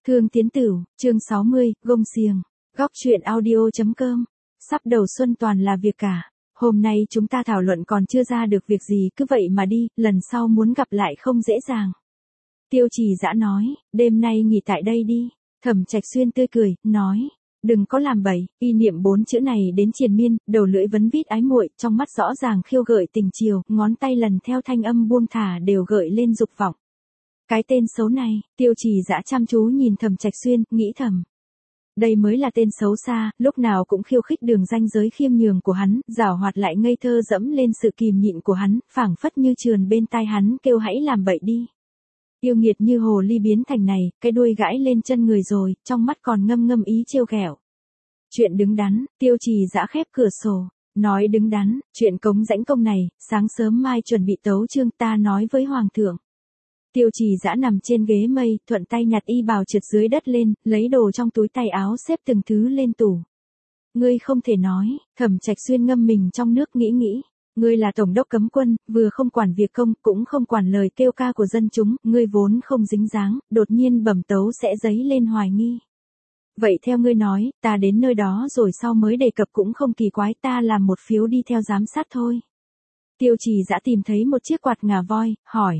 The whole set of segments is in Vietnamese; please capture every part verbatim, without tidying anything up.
Thương Tiến Tửu, chương sáu mươi, gông xiềng. Góc truyện audio chấm com. Sắp đầu xuân toàn là việc cả. Hôm nay chúng ta thảo luận còn chưa ra được việc gì, cứ vậy mà đi, lần sau muốn gặp lại không dễ dàng. Tiêu Trì Dã nói, đêm nay nghỉ tại đây đi. Thẩm Trạch Xuyên tươi cười, nói, đừng có làm bậy. Y niệm bốn chữ này đến triền miên, đầu lưỡi vấn vít ái muội, trong mắt rõ ràng khiêu gợi tình chiều, ngón tay lần theo thanh âm buông thả đều gợi lên dục vọng. Cái tên xấu này, Tiêu Trì Dã chăm chú nhìn Thẩm Trạch Xuyên, nghĩ thầm. Đây mới là tên xấu xa, lúc nào cũng khiêu khích đường ranh giới khiêm nhường của hắn, giảo hoạt lại ngây thơ dẫm lên sự kìm nhịn của hắn, phảng phất như trườn bên tai hắn kêu hãy làm bậy đi. Yêu nghiệt như hồ ly biến thành này, cái đuôi gãi lên chân người rồi, trong mắt còn ngâm ngâm ý trêu ghẹo. Chuyện đứng đắn, Tiêu Trì Dã khép cửa sổ, nói đứng đắn, chuyện cống rãnh công này, sáng sớm mai chuẩn bị tấu chương, ta nói với Hoàng thượng. Tiêu Trì Dã nằm trên ghế mây, thuận tay nhặt y bào trượt dưới đất lên, lấy đồ trong túi tay áo xếp từng thứ lên tủ. Ngươi không thể nói, Thẩm Trạch Xuyên ngâm mình trong nước nghĩ nghĩ. Ngươi là tổng đốc cấm quân, vừa không quản việc công, cũng không quản lời kêu ca của dân chúng, ngươi vốn không dính dáng, đột nhiên bẩm tấu sẽ dấy lên hoài nghi. Vậy theo ngươi nói, ta đến nơi đó rồi sau mới đề cập cũng không kỳ quái, ta làm một phiếu đi theo giám sát thôi. Tiêu Trì Dã tìm thấy một chiếc quạt ngà voi, hỏi.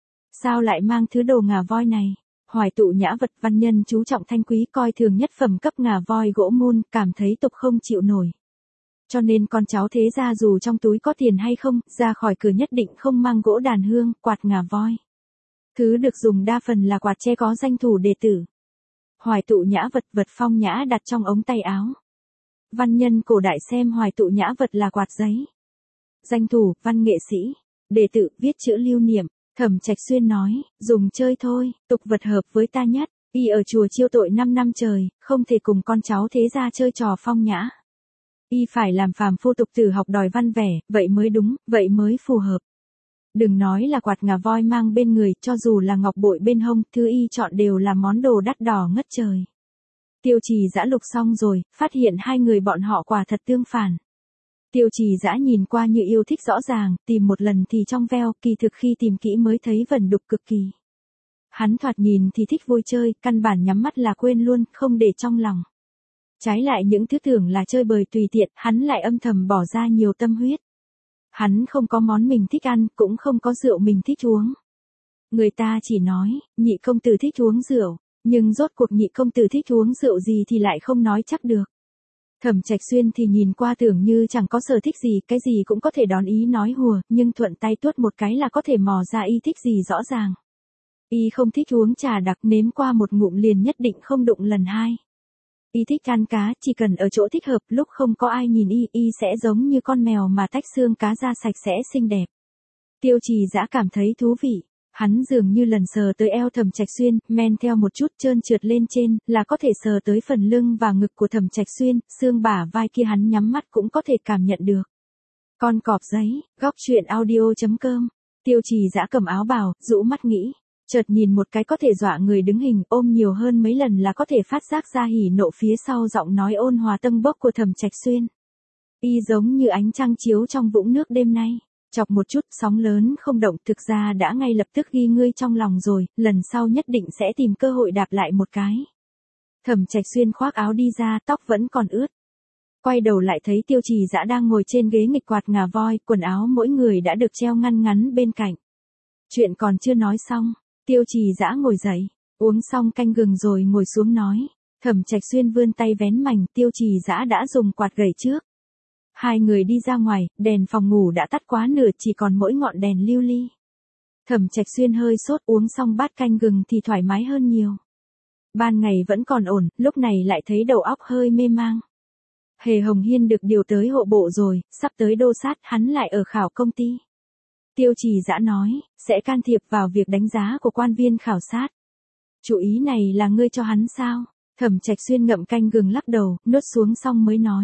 Sao lại mang thứ đồ ngà voi này? Hoài tụ nhã vật văn nhân chú trọng thanh quý coi thường nhất phẩm cấp ngà voi gỗ môn, cảm thấy tục không chịu nổi. Cho nên con cháu thế gia dù trong túi có tiền hay không, ra khỏi cửa nhất định không mang gỗ đàn hương, quạt ngà voi. Thứ được dùng đa phần là quạt tre có danh thủ đệ tử. Hoài tụ nhã vật vật phong nhã đặt trong ống tay áo. Văn nhân cổ đại xem hoài tụ nhã vật là quạt giấy. Danh thủ, văn nghệ sĩ, đệ tử viết chữ lưu niệm. Thẩm Trạch Xuyên nói, dùng chơi thôi, tục vật hợp với ta nhất, y ở chùa chiêu tội năm năm trời, không thể cùng con cháu thế gia chơi trò phong nhã. Y phải làm phàm phu tục tử học đòi văn vẻ, vậy mới đúng, vậy mới phù hợp. Đừng nói là quạt ngà voi mang bên người, cho dù là ngọc bội bên hông, thứ y chọn đều là món đồ đắt đỏ ngất trời. Tiêu Trì Dã lục xong rồi, phát hiện hai người bọn họ quả thật tương phản. Tiêu Trì Dã nhìn qua như yêu thích rõ ràng, tìm một lần thì trong veo, kỳ thực khi tìm kỹ mới thấy vẩn đục cực kỳ. Hắn thoạt nhìn thì thích vui chơi, căn bản nhắm mắt là quên luôn, không để trong lòng. Trái lại những thứ tưởng là chơi bời tùy tiện, hắn lại âm thầm bỏ ra nhiều tâm huyết. Hắn không có món mình thích ăn, cũng không có rượu mình thích uống. Người ta chỉ nói, nhị công tử thích uống rượu, nhưng rốt cuộc nhị công tử thích uống rượu gì thì lại không nói chắc được. Thẩm Trạch Xuyên thì nhìn qua tưởng như chẳng có sở thích gì, cái gì cũng có thể đón ý nói hùa, nhưng thuận tay tuốt một cái là có thể mò ra y thích gì rõ ràng. Y không thích uống trà đặc, nếm qua một ngụm liền nhất định không đụng lần hai. Y thích ăn cá, chỉ cần ở chỗ thích hợp, lúc không có ai nhìn y, y sẽ giống như con mèo mà tách xương cá ra sạch sẽ xinh đẹp. Tiêu Trì Dã cảm thấy thú vị. Hắn dường như lần sờ tới eo Thẩm Trạch Xuyên, men theo một chút trơn trượt lên trên, là có thể sờ tới phần lưng và ngực của Thẩm Trạch Xuyên, xương bả vai kia hắn nhắm mắt cũng có thể cảm nhận được. Con cọp giấy, góc truyện audio chấm com. Tiêu Trì Dã cầm áo bào, rũ mắt nghĩ, chợt nhìn một cái có thể dọa người đứng hình, ôm nhiều hơn mấy lần là có thể phát giác ra hỉ nộ phía sau giọng nói ôn hòa tâng bốc của Thẩm Trạch Xuyên. Y giống như ánh trăng chiếu trong vũng nước đêm nay. Chọc một chút, sóng lớn không động, thực ra đã ngay lập tức ghi ngươi trong lòng rồi, lần sau nhất định sẽ tìm cơ hội đạp lại một cái. Thẩm Trạch Xuyên khoác áo đi ra, tóc vẫn còn ướt. Quay đầu lại thấy Tiêu Trì Dã đang ngồi trên ghế nghịch quạt ngà voi, quần áo mỗi người đã được treo ngăn ngắn bên cạnh. Chuyện còn chưa nói xong, Tiêu Trì Dã ngồi dậy, uống xong canh gừng rồi ngồi xuống nói. Thẩm Trạch Xuyên vươn tay vén mảnh, Tiêu Trì Dã đã dùng quạt gẩy trước. Hai người đi ra ngoài, đèn phòng ngủ đã tắt quá nửa, chỉ còn mỗi ngọn đèn lưu ly. Thẩm Trạch Xuyên hơi sốt, uống xong bát canh gừng thì thoải mái hơn nhiều. Ban ngày vẫn còn ổn, lúc này lại thấy đầu óc hơi mê mang. Hề Hồng Hiên được điều tới hộ bộ rồi, sắp tới đô sát, hắn lại ở khảo công ty. Tiêu Trì Dã nói, sẽ can thiệp vào việc đánh giá của quan viên khảo sát. Chủ ý này là ngươi cho hắn sao? Thẩm Trạch Xuyên ngậm canh gừng lắc đầu, nuốt xuống xong mới nói.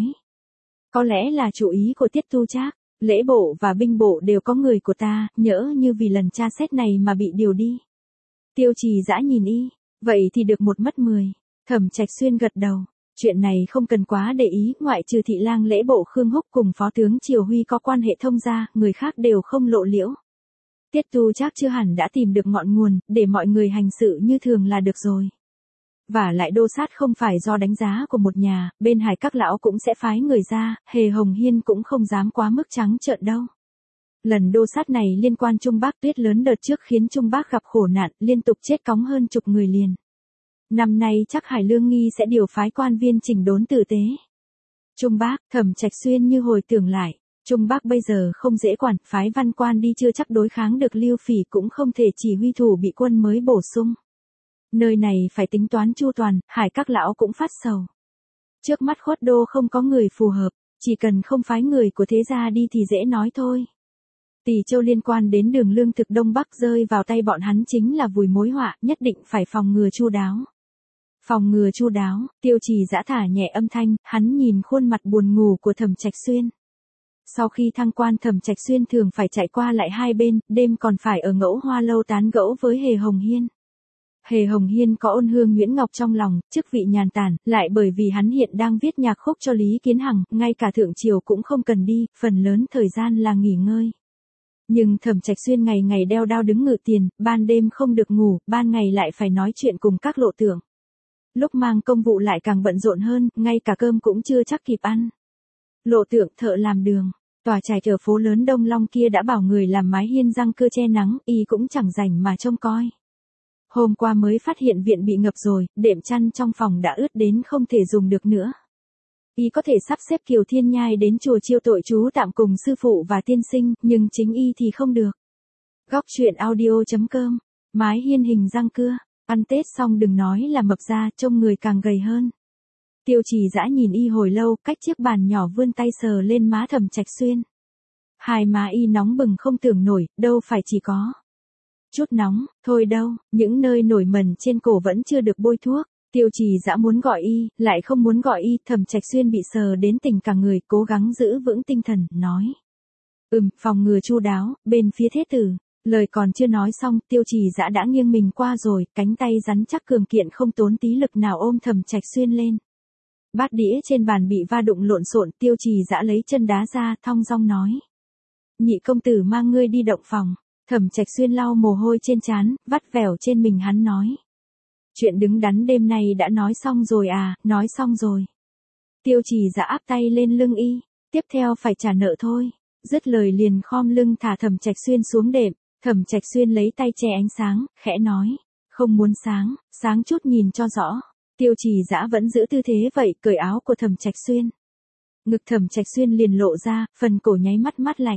Có lẽ là chủ ý của Tiết Tu Trác, lễ bộ và binh bộ đều có người của ta, nhỡ như vì lần tra xét này mà bị điều đi. Tiêu Trì Dã nhìn y, vậy thì được một mất mười. Thẩm Trạch Xuyên gật đầu, chuyện này không cần quá để ý, ngoại trừ thị lang lễ bộ Khương Húc cùng phó tướng Triều Huy có quan hệ thông gia, người khác đều không lộ liễu. Tiết Tu Trác chưa hẳn đã tìm được ngọn nguồn, để mọi người hành sự như thường là được rồi. Và lại đô sát không phải do đánh giá của một nhà, bên Hải các lão cũng sẽ phái người ra, Hề Hồng Hiên cũng không dám quá mức trắng trợn đâu. Lần đô sát này liên quan Trung Bắc tuyết lớn đợt trước khiến Trung Bắc gặp khổ nạn, liên tục chết cóng hơn chục người liền. Năm nay chắc Hải Lương Nghi sẽ điều phái quan viên chỉnh đốn tử tế. Trung Bắc, Thẩm Trạch Xuyên như hồi tưởng lại, Trung Bắc bây giờ không dễ quản, phái văn quan đi chưa chắc đối kháng được Lưu Phỉ, cũng không thể chỉ huy thủ bị quân mới bổ sung. Nơi này phải tính toán chu toàn, Hải các lão cũng phát sầu. Trước mắt Khuất Đô không có người phù hợp, chỉ cần không phái người của thế gia đi thì dễ nói thôi. Tỷ Châu liên quan đến đường lương thực Đông Bắc rơi vào tay bọn hắn chính là vùi mối họa, nhất định phải phòng ngừa chu đáo. Phòng ngừa chu đáo, Tiêu Trì Dã thả nhẹ âm thanh, hắn nhìn khuôn mặt buồn ngủ của Thẩm Trạch Xuyên. Sau khi thăng quan Thẩm Trạch Xuyên thường phải chạy qua lại hai bên, đêm còn phải ở Ngẫu Hoa lâu tán gẫu với Hề Hồng Hiên. Hề Hồng Hiên có ôn hương nhuyễn ngọc trong lòng, chức vị nhàn tản, lại bởi vì hắn hiện đang viết nhạc khúc cho Lý Kiến Hằng, ngay cả thượng triều cũng không cần đi, phần lớn thời gian là nghỉ ngơi. Nhưng Thẩm Trạch Xuyên ngày ngày đeo đao đứng ngự tiền, ban đêm không được ngủ, ban ngày lại phải nói chuyện cùng các lộ tưởng. Lúc mang công vụ lại càng bận rộn hơn, ngay cả cơm cũng chưa chắc kịp ăn. Lộ tượng thợ làm đường, tòa trạch ở phố lớn Đông Long kia đã bảo người làm mái hiên răng cưa che nắng, y cũng chẳng rảnh mà trông coi. Hôm qua mới phát hiện viện bị ngập rồi, đệm chăn trong phòng đã ướt đến không thể dùng được nữa. Y có thể sắp xếp Kiều Thiên Nhai đến chùa chiêu tội chú tạm cùng sư phụ và tiên sinh, nhưng chính y thì không được. Góc truyện audio chấm com, mái hiên hình răng cưa, ăn Tết xong đừng nói là mập ra, trông người càng gầy hơn. Tiêu Trì Dã nhìn y hồi lâu, cách chiếc bàn nhỏ vươn tay sờ lên má Thẩm Trạch Xuyên. Hai má y nóng bừng không tưởng nổi, đâu phải chỉ có chút nóng, thôi đâu, những nơi nổi mẩn trên cổ vẫn chưa được bôi thuốc. Tiêu Trì Dã muốn gọi y, lại không muốn gọi y, Thẩm Trạch Xuyên bị sờ đến tỉnh cả người, cố gắng giữ vững tinh thần, nói. Ừm, phòng ngừa chu đáo, bên phía thế tử. Lời còn chưa nói xong, Tiêu Trì Dã đã nghiêng mình qua rồi, cánh tay rắn chắc cường kiện không tốn tí lực nào ôm Thẩm Trạch Xuyên lên. Bát đĩa trên bàn bị va đụng lộn xộn, Tiêu Trì Dã lấy chân đá ra, thong dong nói. Nhị công tử mang ngươi đi động phòng. Thẩm Trạch Xuyên lau mồ hôi trên trán, vắt vẻo trên mình hắn nói. Chuyện đứng đắn đêm nay đã nói xong rồi à, nói xong rồi. Tiêu Trì Dã áp tay lên lưng y, tiếp theo phải trả nợ thôi. Dứt lời liền khom lưng thả Thẩm Trạch Xuyên xuống đệm, Thẩm Trạch Xuyên lấy tay che ánh sáng, khẽ nói. Không muốn sáng, sáng chút nhìn cho rõ. Tiêu Trì Dã vẫn giữ tư thế vậy, cởi áo của Thẩm Trạch Xuyên. Ngực Thẩm Trạch Xuyên liền lộ ra, phần cổ nháy mắt mát lạnh.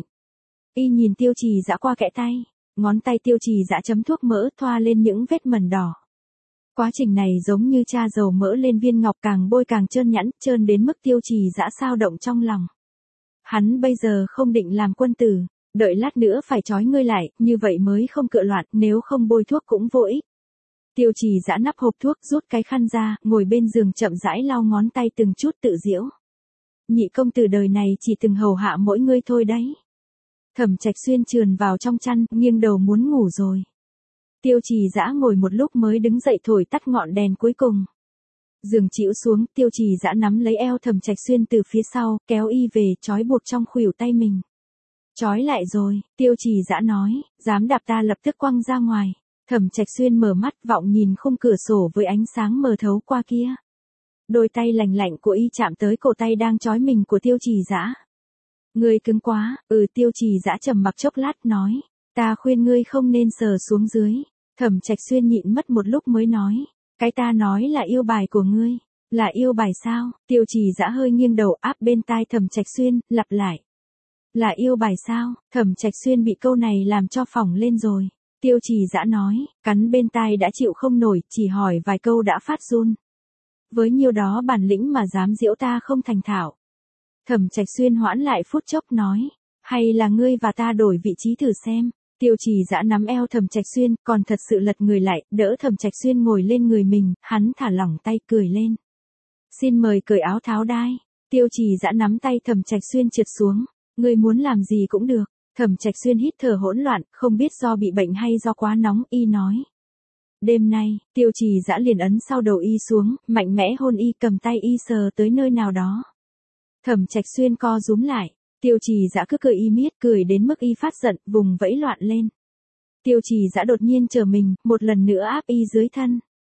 Y nhìn Tiêu Trì Dã qua kẽ tay, ngón tay Tiêu Trì Dã chấm thuốc mỡ thoa lên những vết mẩn đỏ. Quá trình này giống như cha dầu mỡ lên viên ngọc, càng bôi càng trơn nhẵn, trơn đến mức Tiêu Trì Dã xao động trong lòng. Hắn bây giờ không định làm quân tử, đợi lát nữa phải trói ngươi lại, như vậy mới không cựa loạn, nếu không bôi thuốc cũng vô ích. Tiêu Trì Dã nắp hộp thuốc, rút cái khăn ra, ngồi bên giường chậm rãi lau ngón tay từng chút tự giễu. Nhị công tử đời này chỉ từng hầu hạ mỗi ngươi thôi đấy. Thẩm Trạch Xuyên trườn vào trong chăn, nghiêng đầu muốn ngủ rồi. Tiêu Trì Dã ngồi một lúc mới đứng dậy thổi tắt ngọn đèn cuối cùng. Giường chĩu xuống, Tiêu Trì Dã nắm lấy eo Thẩm Trạch Xuyên từ phía sau, kéo y về, trói buộc trong khuỷu tay mình. Trói lại rồi, Tiêu Trì Dã nói, dám đạp ta lập tức quăng ra ngoài. Thẩm Trạch Xuyên mở mắt vọng nhìn khung cửa sổ với ánh sáng mờ thấu qua kia. Đôi tay lành lạnh của y chạm tới cổ tay đang trói mình của Tiêu Trì Dã. Ngươi cứng quá, ừ Tiêu Trì Dã trầm mặc chốc lát nói, ta khuyên ngươi không nên sờ xuống dưới. Thẩm Trạch Xuyên nhịn mất một lúc mới nói, cái ta nói là yêu bài của ngươi, là yêu bài sao? Tiêu Trì Dã hơi nghiêng đầu áp bên tai Thẩm Trạch Xuyên, lặp lại. Là yêu bài sao? Thẩm Trạch Xuyên bị câu này làm cho phỏng lên rồi. Tiêu Trì Dã nói, cắn bên tai đã chịu không nổi, chỉ hỏi vài câu đã phát run. Với nhiêu đó bản lĩnh mà dám giễu ta không thành thạo. Thẩm Trạch Xuyên hoãn lại phút chốc nói, hay là ngươi và ta đổi vị trí thử xem. Tiêu Trì Dã nắm eo Thẩm Trạch Xuyên, còn thật sự lật người lại, đỡ Thẩm Trạch Xuyên ngồi lên người mình, hắn thả lỏng tay cười lên. Xin mời cởi áo tháo đai. Tiêu Trì Dã nắm tay Thẩm Trạch Xuyên trượt xuống, ngươi muốn làm gì cũng được. Thẩm Trạch Xuyên hít thở hỗn loạn, không biết do bị bệnh hay do quá nóng, y nói. Đêm nay, Tiêu Trì Dã liền ấn sau đầu y xuống, mạnh mẽ hôn y, cầm tay y sờ tới nơi nào đó. Thẩm Trạch Xuyên co rúm lại, Tiêu Trì Dã cứ cười y miết, cười đến mức y phát giận, vùng vẫy loạn lên. Tiêu Trì Dã đột nhiên trở mình, một lần nữa áp y dưới thân.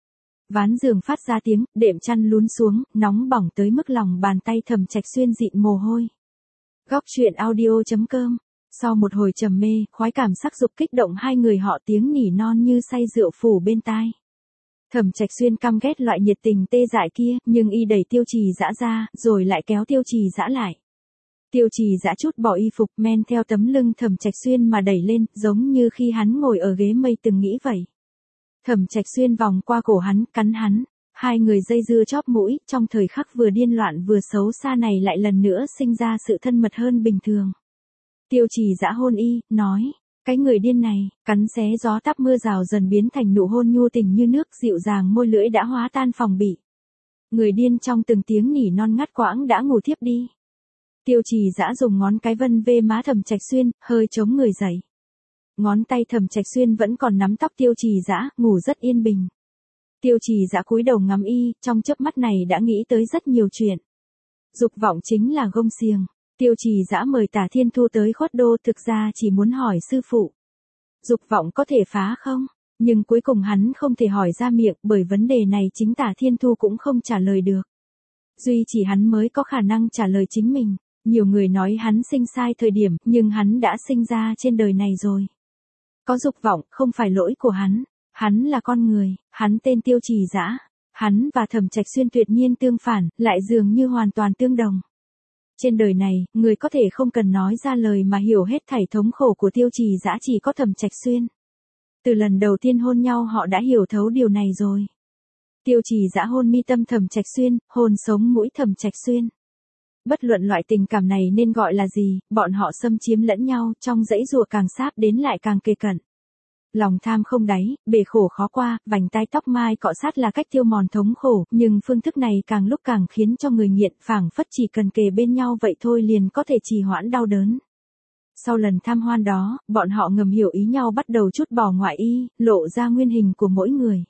Ván giường phát ra tiếng, đệm chăn lún xuống, nóng bỏng tới mức lòng bàn tay Thẩm Trạch Xuyên dịn mồ hôi. Góc truyện audio chấm com. Sau một hồi trầm mê, khoái cảm sắc dục kích động hai người họ tiếng nỉ non như say rượu phủ bên tai. Thẩm Trạch Xuyên căm ghét loại nhiệt tình tê dại kia, nhưng y đẩy Tiêu Trì Dã ra, rồi lại kéo Tiêu Trì Dã lại. Tiêu Trì Dã chút bỏ y phục men theo tấm lưng Thẩm Trạch Xuyên mà đẩy lên, giống như khi hắn ngồi ở ghế mây từng nghĩ vậy. Thẩm Trạch Xuyên vòng qua cổ hắn, cắn hắn. Hai người dây dưa chóp mũi, trong thời khắc vừa điên loạn vừa xấu xa này lại lần nữa sinh ra sự thân mật hơn bình thường. Tiêu Trì Dã hôn y, nói, cái người điên này, cắn xé gió táp mưa rào dần biến thành nụ hôn nhu tình như nước, dịu dàng môi lưỡi đã hóa tan phòng bị. Người điên trong từng tiếng nỉ non ngắt quãng đã ngủ thiếp đi. Tiêu Trì Dã dùng ngón cái vân vê má Thẩm Trạch Xuyên, hơi chống người dậy. Ngón tay Thẩm Trạch Xuyên vẫn còn nắm tóc Tiêu Trì Dã, ngủ rất yên bình. Tiêu Trì Dã cúi đầu ngắm y, trong chớp mắt này đã nghĩ tới rất nhiều chuyện. Dục vọng chính là gông xiềng. Tiêu Trì Dã mời Tả Thiên Thu tới Khuất Đô, thực ra chỉ muốn hỏi sư phụ. Dục vọng có thể phá không? Nhưng cuối cùng hắn không thể hỏi ra miệng, bởi vấn đề này chính Tả Thiên Thu cũng không trả lời được. Duy chỉ hắn mới có khả năng trả lời chính mình. Nhiều người nói hắn sinh sai thời điểm, nhưng hắn đã sinh ra trên đời này rồi. Có dục vọng, không phải lỗi của hắn. Hắn là con người, hắn tên Tiêu Trì Dã. Hắn và Thẩm Trạch Xuyên tuyệt nhiên tương phản, lại dường như hoàn toàn tương đồng. Trên đời này, người có thể không cần nói ra lời mà hiểu hết thảy thống khổ của Tiêu Trì Dã chỉ có Thẩm Trạch Xuyên. Từ lần đầu tiên hôn nhau họ đã hiểu thấu điều này rồi. Tiêu Trì Dã hôn mi tâm Thẩm Trạch Xuyên, hôn sống mũi Thẩm Trạch Xuyên. Bất luận loại tình cảm này nên gọi là gì, bọn họ xâm chiếm lẫn nhau, trong dãy dụa càng sáp đến lại càng kề cận. Lòng tham không đáy, bể khổ khó qua, vành tai tóc mai cọ sát là cách tiêu mòn thống khổ, nhưng phương thức này càng lúc càng khiến cho người nghiện phảng phất chỉ cần kề bên nhau vậy thôi liền có thể trì hoãn đau đớn. Sau lần tham hoan đó, bọn họ ngầm hiểu ý nhau bắt đầu trút bỏ ngoại y, lộ ra nguyên hình của mỗi người.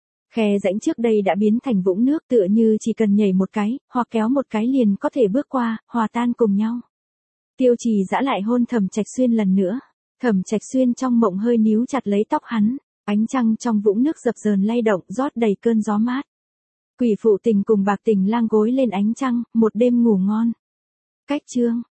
Khe rãnh trước đây đã biến thành vũng nước tựa như chỉ cần nhảy một cái, hoặc kéo một cái liền có thể bước qua, hòa tan cùng nhau. Tiêu Trì Dã lại hôn Thẩm Trạch Xuyên lần nữa. Thẩm Trạch Xuyên trong mộng hơi níu chặt lấy tóc hắn, ánh trăng trong vũng nước dập dờn lay động rót đầy cơn gió mát. Quỷ phụ tình cùng bạc tình lang gối lên ánh trăng, một đêm ngủ ngon. Cách chương